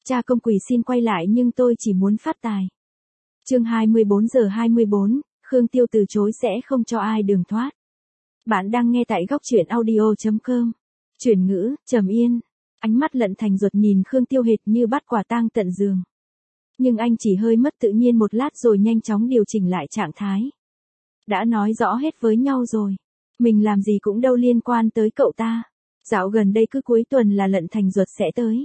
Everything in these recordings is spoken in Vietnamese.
Cha công quỳ xin quay lại nhưng tôi chỉ muốn phát tài. Chương 24:24, Khương Tiêu từ chối sẽ không cho ai đường thoát. Bạn đang nghe tại góc truyện audio.com. Chuyển ngữ, trầm yên. Ánh mắt Lận Thành Duật nhìn Khương Tiêu hệt như bắt quả tang tận giường. Nhưng anh chỉ hơi mất tự nhiên một lát rồi nhanh chóng điều chỉnh lại trạng thái. Đã nói rõ hết với nhau rồi. Mình làm gì cũng đâu liên quan tới cậu ta. Dạo gần đây cứ cuối tuần là Lận Thành Duật sẽ tới.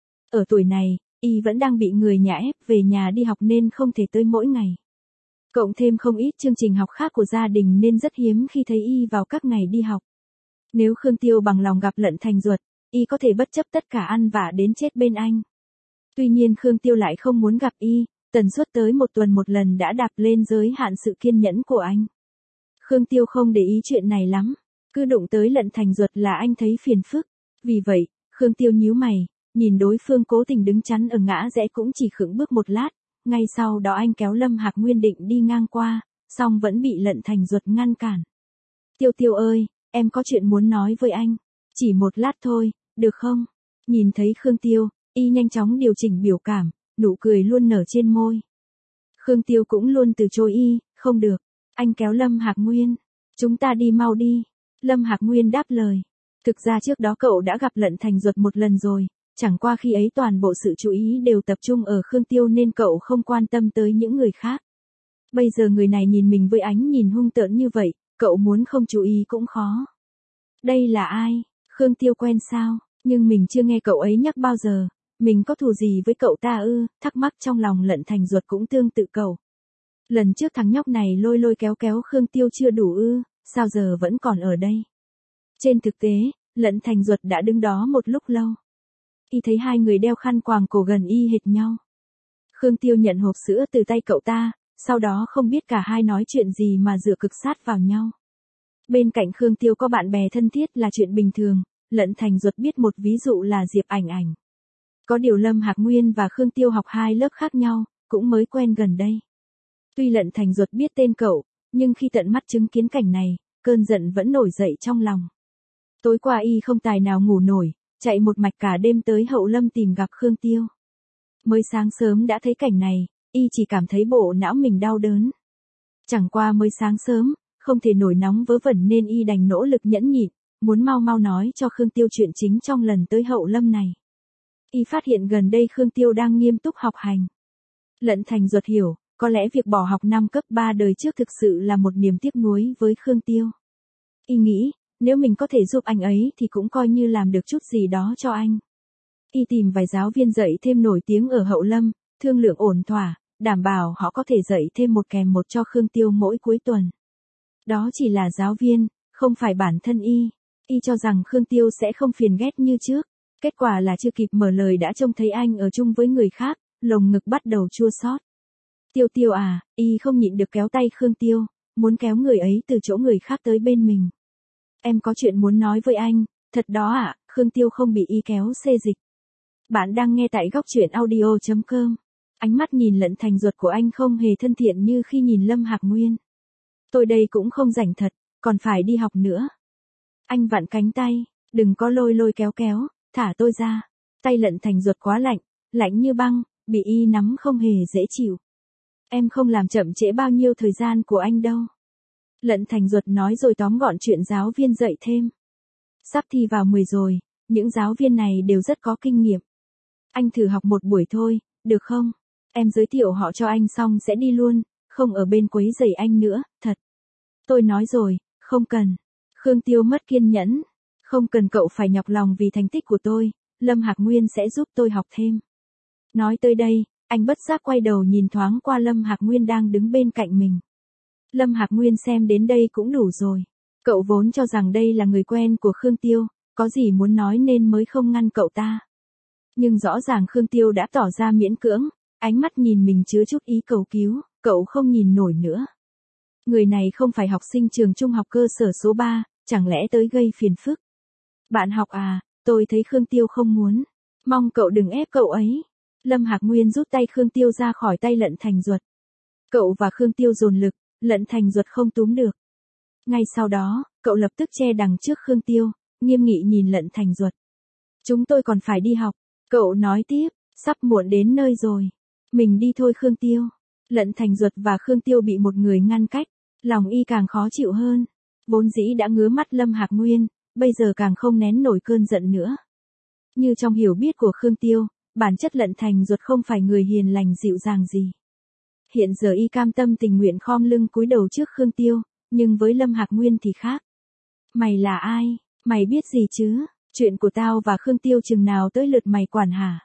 Ở tuổi này, y vẫn đang bị người nhà ép về nhà đi học nên không thể tới mỗi ngày. Cộng thêm không ít chương trình học khác của gia đình nên rất hiếm khi thấy y vào các ngày đi học. Nếu Khương Tiêu bằng lòng gặp Lận Thành Duật, y có thể bất chấp tất cả ăn vạ đến chết bên anh. Tuy nhiên Khương Tiêu lại không muốn gặp y, tần suất tới một tuần một lần đã đạp lên giới hạn sự kiên nhẫn của anh. Khương Tiêu không để ý chuyện này lắm, cứ đụng tới Lận Thành Duật là anh thấy phiền phức. Vì vậy, Khương Tiêu nhíu mày, nhìn đối phương cố tình đứng chắn ở ngã rẽ cũng chỉ khựng bước một lát, ngay sau đó anh kéo Lâm Hạc Nguyên định đi ngang qua, song vẫn bị Lận Thành Duật ngăn cản. Tiêu Tiêu ơi, em có chuyện muốn nói với anh, chỉ một lát thôi, được không? Nhìn thấy Khương Tiêu, y nhanh chóng điều chỉnh biểu cảm, nụ cười luôn nở trên môi. Khương Tiêu cũng luôn từ chối y, không được. Anh kéo Lâm Hạc Nguyên. Chúng ta đi mau đi. Lâm Hạc Nguyên đáp lời. Thực ra trước đó cậu đã gặp Lận Thành Duật một lần rồi, chẳng qua khi ấy toàn bộ sự chú ý đều tập trung ở Khương Tiêu nên cậu không quan tâm tới những người khác. Bây giờ người này nhìn mình với ánh nhìn hung tợn như vậy, cậu muốn không chú ý cũng khó. Đây là ai? Khương Tiêu quen sao? Nhưng mình chưa nghe cậu ấy nhắc bao giờ. Mình có thù gì với cậu ta ư? Thắc mắc trong lòng Lận Thành Duật cũng tương tự cậu. Lần trước thằng nhóc này lôi lôi kéo kéo Khương Tiêu chưa đủ ư, sao giờ vẫn còn ở đây? Trên thực tế, Lận Thành Duật đã đứng đó một lúc lâu. Y thấy hai người đeo khăn quàng cổ gần y hệt nhau. Khương Tiêu nhận hộp sữa từ tay cậu ta, sau đó không biết cả hai nói chuyện gì mà dựa cực sát vào nhau. Bên cạnh Khương Tiêu có bạn bè thân thiết là chuyện bình thường, Lận Thành Duật biết một ví dụ là Diệp Ảnh Ảnh. Có điều Lâm Hạc Nguyên và Khương Tiêu học hai lớp khác nhau, cũng mới quen gần đây. Tuy Lận Thành Duật biết tên cậu, nhưng khi tận mắt chứng kiến cảnh này, cơn giận vẫn nổi dậy trong lòng. Tối qua y không tài nào ngủ nổi, chạy một mạch cả đêm tới Hậu Lâm tìm gặp Khương Tiêu. Mới sáng sớm đã thấy cảnh này, y chỉ cảm thấy bộ não mình đau đớn. Chẳng qua mới sáng sớm, không thể nổi nóng vớ vẩn nên y đành nỗ lực nhẫn nhịn, muốn mau mau nói cho Khương Tiêu chuyện chính trong lần tới Hậu Lâm này. Y phát hiện gần đây Khương Tiêu đang nghiêm túc học hành. Lận Thành Duật hiểu, có lẽ việc bỏ học năm cấp 3 đời trước thực sự là một niềm tiếc nuối với Khương Tiêu. Y nghĩ, nếu mình có thể giúp anh ấy thì cũng coi như làm được chút gì đó cho anh. Y tìm vài giáo viên dạy thêm nổi tiếng ở Hậu Lâm, thương lượng ổn thỏa, đảm bảo họ có thể dạy thêm một kèm một cho Khương Tiêu mỗi cuối tuần. Đó chỉ là giáo viên, không phải bản thân y. Y cho rằng Khương Tiêu sẽ không phiền ghét như trước. Kết quả là chưa kịp mở lời đã trông thấy anh ở chung với người khác, lồng ngực bắt đầu chua xót. Tiêu Tiêu à, y không nhịn được kéo tay Khương Tiêu, muốn kéo người ấy từ chỗ người khác tới bên mình. Em có chuyện muốn nói với anh, thật đó ạ, Khương Tiêu không bị y kéo xê dịch. Bạn đang nghe tại góc truyện audio.com. Ánh mắt nhìn Lận Thành Duật của anh không hề thân thiện như khi nhìn Lâm Hạc Nguyên. Tôi đây cũng không rảnh thật, còn phải đi học nữa. Anh vặn cánh tay, đừng có lôi lôi kéo kéo, thả tôi ra. Tay Lận Thành Duật quá lạnh, lạnh như băng, bị y nắm không hề dễ chịu. Em không làm chậm trễ bao nhiêu thời gian của anh đâu. Lận Thành Duật nói rồi tóm gọn chuyện giáo viên dạy thêm. Sắp thi vào 10 rồi, những giáo viên này đều rất có kinh nghiệm. Anh thử học một buổi thôi, được không? Em giới thiệu họ cho anh xong sẽ đi luôn, không ở bên quấy rầy anh nữa, thật. Tôi nói rồi, không cần. Khương Tiêu mất kiên nhẫn. Không cần cậu phải nhọc lòng vì thành tích của tôi, Lâm Hạc Nguyên sẽ giúp tôi học thêm. Nói tới đây, anh bất giác quay đầu nhìn thoáng qua Lâm Hạc Nguyên đang đứng bên cạnh mình. Lâm Hạc Nguyên xem đến đây cũng đủ rồi. Cậu vốn cho rằng đây là người quen của Khương Tiêu, có gì muốn nói nên mới không ngăn cậu ta. Nhưng rõ ràng Khương Tiêu đã tỏ ra miễn cưỡng, ánh mắt nhìn mình chứa chút ý cầu cứu, cậu không nhìn nổi nữa. Người này không phải học sinh trường trung học cơ sở số 3, chẳng lẽ tới gây phiền phức. Bạn học à, tôi thấy Khương Tiêu không muốn. Mong cậu đừng ép cậu ấy. Lâm Hạc Nguyên rút tay Khương Tiêu ra khỏi tay Lận Thành Duật. Cậu và Khương Tiêu dồn lực, Lận Thành Duật không túm được. Ngay sau đó, cậu lập tức che đằng trước Khương Tiêu, nghiêm nghị nhìn Lận Thành Duật. Chúng tôi còn phải đi học. Cậu nói tiếp, Sắp muộn đến nơi rồi. Mình đi thôi Khương Tiêu. Lận Thành Duật và Khương Tiêu bị một người ngăn cách. Lòng y càng khó chịu hơn. Vốn dĩ đã ngứa mắt Lâm Hạc Nguyên, bây giờ càng không nén nổi cơn giận nữa. Như trong hiểu biết của Khương Tiêu, bản chất Lận Thành Duật không phải người hiền lành dịu dàng gì. Hiện giờ y cam tâm tình nguyện khom lưng cúi đầu trước Khương Tiêu, nhưng với Lâm Hạc Nguyên thì khác. Mày là ai? Mày biết gì chứ? Chuyện của tao và Khương Tiêu chừng nào tới lượt mày quản hả?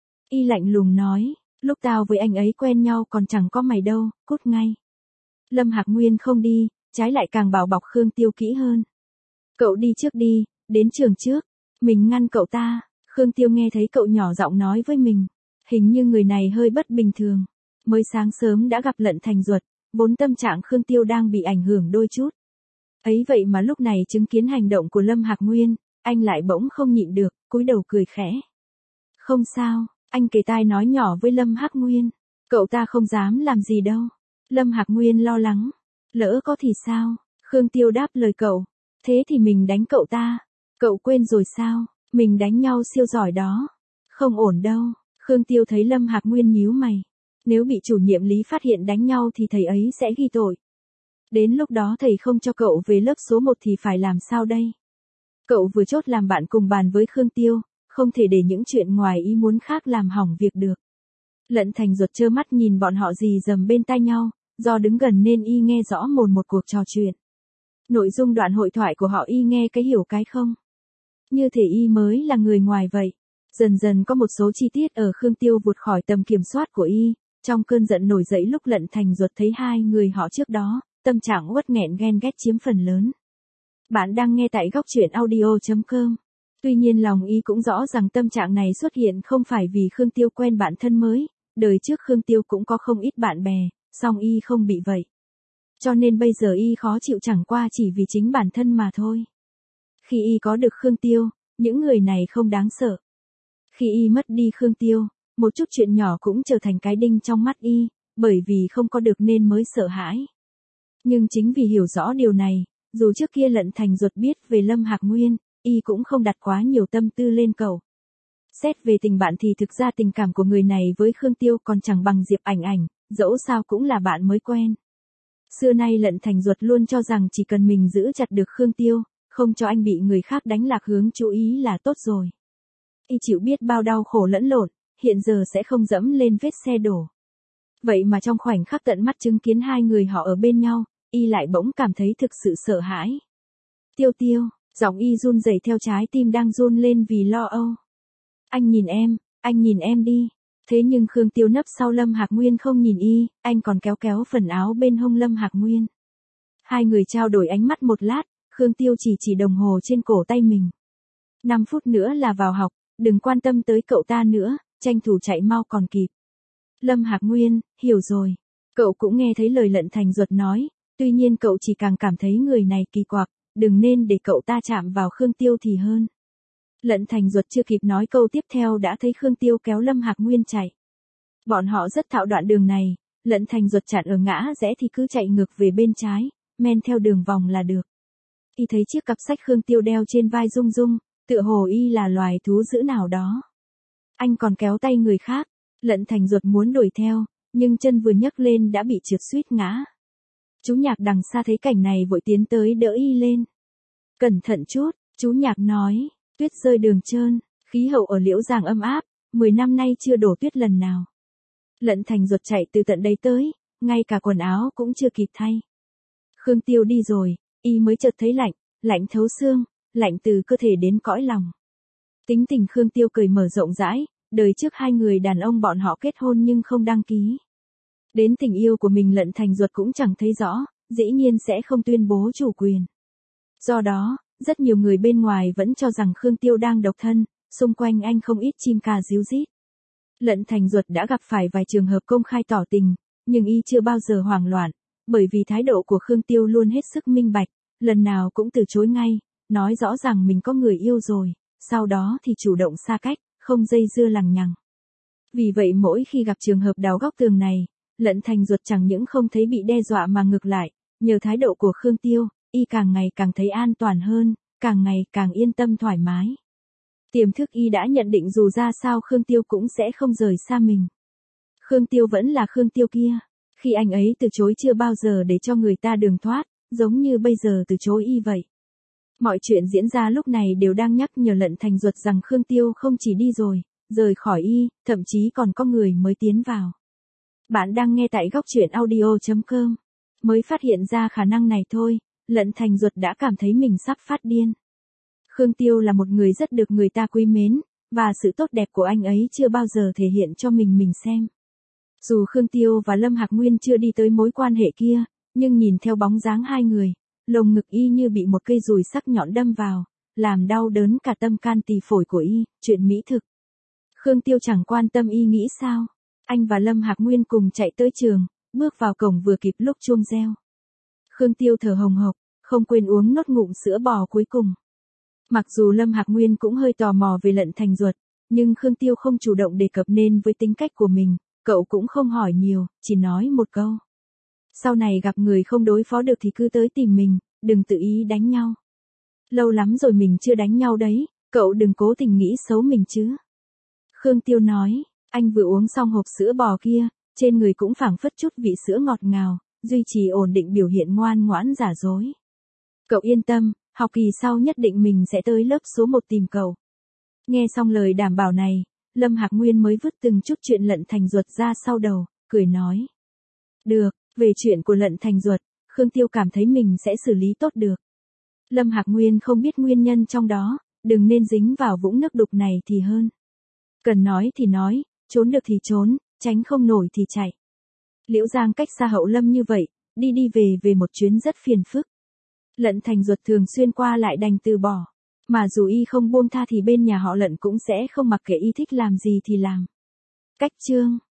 Y lạnh lùng nói, lúc tao với anh ấy quen nhau còn chẳng có mày đâu, cút ngay. Lâm Hạc Nguyên không đi, trái lại càng bảo bọc Khương Tiêu kỹ hơn. Cậu đi trước đi, đến trường trước. Mình ngăn cậu ta. Khương Tiêu nghe thấy cậu nhỏ giọng nói với mình. Hình như người này hơi bất bình thường. Mới sáng sớm đã gặp Lận Thành Duật, vốn tâm trạng Khương Tiêu đang bị ảnh hưởng đôi chút. Ấy vậy mà lúc này chứng kiến hành động của Lâm Hạc Nguyên, anh lại bỗng không nhịn được, cúi đầu cười khẽ. Không sao, anh kề tai nói nhỏ với Lâm Hạc Nguyên. Cậu ta không dám làm gì đâu. Lâm Hạc Nguyên lo lắng. Lỡ có thì sao? Khương Tiêu đáp lời cậu. Thế thì mình đánh cậu ta. Cậu quên rồi sao? Mình đánh nhau siêu giỏi đó. Không ổn đâu. Khương Tiêu thấy Lâm Hạc Nguyên nhíu mày. Nếu bị chủ nhiệm Lý phát hiện đánh nhau thì thầy ấy sẽ ghi tội. Đến lúc đó thầy không cho cậu về lớp số 1 thì phải làm sao đây? Cậu vừa chốt làm bạn cùng bàn với Khương Tiêu, không thể để những chuyện ngoài ý muốn khác làm hỏng việc được. Lận Thành Duật trơ mắt nhìn bọn họ rì rầm bên tai nhau, do đứng gần nên y nghe rõ một cuộc trò chuyện. Nội dung đoạn hội thoại của họ y nghe cái hiểu cái không. Như thể y mới là người ngoài vậy. Dần dần có một số chi tiết ở Khương Tiêu vụt khỏi tầm kiểm soát của y, trong cơn giận nổi dậy lúc Lận Thành Duật thấy hai người họ trước đó, tâm trạng uất nghẹn ghen ghét chiếm phần lớn. Bạn đang nghe tại góc truyện audio.com. Tuy nhiên lòng y cũng rõ rằng tâm trạng này xuất hiện không phải vì Khương Tiêu quen bạn thân mới, đời trước Khương Tiêu cũng có không ít bạn bè, song y không bị vậy. Cho nên bây giờ y khó chịu chẳng qua chỉ vì chính bản thân mà thôi. Khi y có được Khương Tiêu, những người này không đáng sợ. Khi y mất đi Khương Tiêu, một chút chuyện nhỏ cũng trở thành cái đinh trong mắt y, bởi vì không có được nên mới sợ hãi. Nhưng chính vì hiểu rõ điều này, dù trước kia Lận Thành Duật biết về Lâm Hạc Nguyên, y cũng không đặt quá nhiều tâm tư lên cậu. Xét về tình bạn thì thực ra tình cảm của người này với Khương Tiêu còn chẳng bằng Diệp Ảnh Ảnh, dẫu sao cũng là bạn mới quen. Xưa nay Lận Thành Duật luôn cho rằng chỉ cần mình giữ chặt được Khương Tiêu, không cho anh bị người khác đánh lạc hướng chú ý là tốt rồi. Y chịu biết bao đau khổ lẫn lộn, hiện giờ sẽ không dẫm lên vết xe đổ. Vậy mà trong khoảnh khắc tận mắt chứng kiến hai người họ ở bên nhau, y lại bỗng cảm thấy thực sự sợ hãi. Tiêu Tiêu, giọng y run rẩy theo trái tim đang run lên vì lo âu. Anh nhìn em đi. Thế nhưng Khương Tiêu nấp sau Lâm Hạc Nguyên không nhìn y, anh còn kéo kéo phần áo bên hông Lâm Hạc Nguyên. Hai người trao đổi ánh mắt một lát, Khương Tiêu chỉ đồng hồ trên cổ tay mình. 5 phút nữa là vào học, đừng quan tâm tới cậu ta nữa, tranh thủ chạy mau còn kịp. Lâm Hạc Nguyên, hiểu rồi. Cậu cũng nghe thấy lời Lận Thành Duật nói, tuy nhiên cậu chỉ càng cảm thấy người này kỳ quặc, đừng nên để cậu ta chạm vào Khương Tiêu thì hơn. Lận Thành Duật chưa kịp nói câu tiếp theo đã thấy Khương Tiêu kéo Lâm Hạc Nguyên chạy. Bọn họ rất thạo đoạn đường này, Lận Thành Duật chặn ở ngã rẽ thì cứ chạy ngược về bên trái, men theo đường vòng là được. Y thấy chiếc cặp sách Khương Tiêu đeo trên vai rung rung, tựa hồ y là loài thú dữ nào đó. Anh còn kéo tay người khác, Lận Thành Duật muốn đuổi theo, nhưng chân vừa nhấc lên đã bị trượt suýt ngã. Chú Nhạc đằng xa thấy cảnh này vội tiến tới đỡ y lên. Cẩn thận chút, chú Nhạc nói, tuyết rơi đường trơn, khí hậu ở Liễu Giàng âm áp, 10 năm nay chưa đổ tuyết lần nào. Lận Thành Duật chạy từ tận đây tới, ngay cả quần áo cũng chưa kịp thay. Khương Tiêu đi rồi, y mới chợt thấy lạnh, lạnh thấu xương, lạnh từ cơ thể đến cõi lòng. Tính tình Khương Tiêu cởi mở rộng rãi, đời trước hai người đàn ông bọn họ kết hôn nhưng không đăng ký. Đến tình yêu của mình Lận Thành Duật cũng chẳng thấy rõ, dĩ nhiên sẽ không tuyên bố chủ quyền. Do đó, rất nhiều người bên ngoài vẫn cho rằng Khương Tiêu đang độc thân, xung quanh anh không ít chim ca ríu rít. Lận Thành Duật đã gặp phải vài trường hợp công khai tỏ tình, nhưng y chưa bao giờ hoảng loạn, bởi vì thái độ của Khương Tiêu luôn hết sức minh bạch, lần nào cũng từ chối ngay, nói rõ rằng mình có người yêu rồi, sau đó thì chủ động xa cách, không dây dưa lằng nhằng. Vì vậy mỗi khi gặp trường hợp đào góc tường này, Lận Thành Duật chẳng những không thấy bị đe dọa mà ngược lại, nhờ thái độ của Khương Tiêu, y càng ngày càng thấy an toàn hơn, càng ngày càng yên tâm thoải mái. Tiềm thức y đã nhận định dù ra sao Khương Tiêu cũng sẽ không rời xa mình. Khương Tiêu vẫn là Khương Tiêu kia. Khi anh ấy từ chối chưa bao giờ để cho người ta đường thoát, giống như bây giờ từ chối y vậy. Mọi chuyện diễn ra lúc này đều đang nhắc nhở Lận Thành Duật rằng Khương Tiêu không chỉ đi rồi, rời khỏi y, thậm chí còn có người mới tiến vào. Bạn đang nghe tại góc truyện audio.com. Mới phát hiện ra khả năng này thôi, Lận Thành Duật đã cảm thấy mình sắp phát điên. Khương Tiêu là một người rất được người ta quý mến, và sự tốt đẹp của anh ấy chưa bao giờ thể hiện cho mình xem. Dù Khương Tiêu và Lâm Hạc Nguyên chưa đi tới mối quan hệ kia, nhưng nhìn theo bóng dáng hai người, lồng ngực y như bị một cây dùi sắc nhọn đâm vào, làm đau đớn cả tâm can tỳ phổi của y, chuyện mỹ thực. Khương Tiêu chẳng quan tâm y nghĩ sao. Anh và Lâm Hạc Nguyên cùng chạy tới trường, bước vào cổng vừa kịp lúc chuông reo. Khương Tiêu thở hồng hộc, không quên uống nốt ngụm sữa bò cuối cùng. Mặc dù Lâm Hạc Nguyên cũng hơi tò mò về Lận Thành Duật, nhưng Khương Tiêu không chủ động đề cập nên với tính cách của mình, cậu cũng không hỏi nhiều, chỉ nói một câu. Sau này gặp người không đối phó được thì cứ tới tìm mình, đừng tự ý đánh nhau. Lâu lắm rồi mình chưa đánh nhau đấy, cậu đừng cố tình nghĩ xấu mình chứ. Khương Tiêu nói, anh vừa uống xong hộp sữa bò kia, trên người cũng phảng phất chút vị sữa ngọt ngào, duy trì ổn định biểu hiện ngoan ngoãn giả dối. Cậu yên tâm, học kỳ sau nhất định mình sẽ tới lớp số 1 tìm cậu. Nghe xong lời đảm bảo này, Lâm Hạc Nguyên mới vứt từng chút chuyện Lận Thành Duật ra sau đầu, cười nói. Được, về chuyện của Lận Thành Duật, Khương Tiêu cảm thấy mình sẽ xử lý tốt được. Lâm Hạc Nguyên không biết nguyên nhân trong đó, đừng nên dính vào vũng nước đục này thì hơn. Cần nói thì nói, trốn được thì trốn, tránh không nổi thì chạy. Liễu Giang cách xa Hậu Lâm như vậy, đi về một chuyến rất phiền phức. Lận Thành Duật thường xuyên qua lại đành từ bỏ. Mà dù y không buông tha thì bên nhà họ Lận cũng sẽ không mặc kệ y thích làm gì thì làm. Cách chương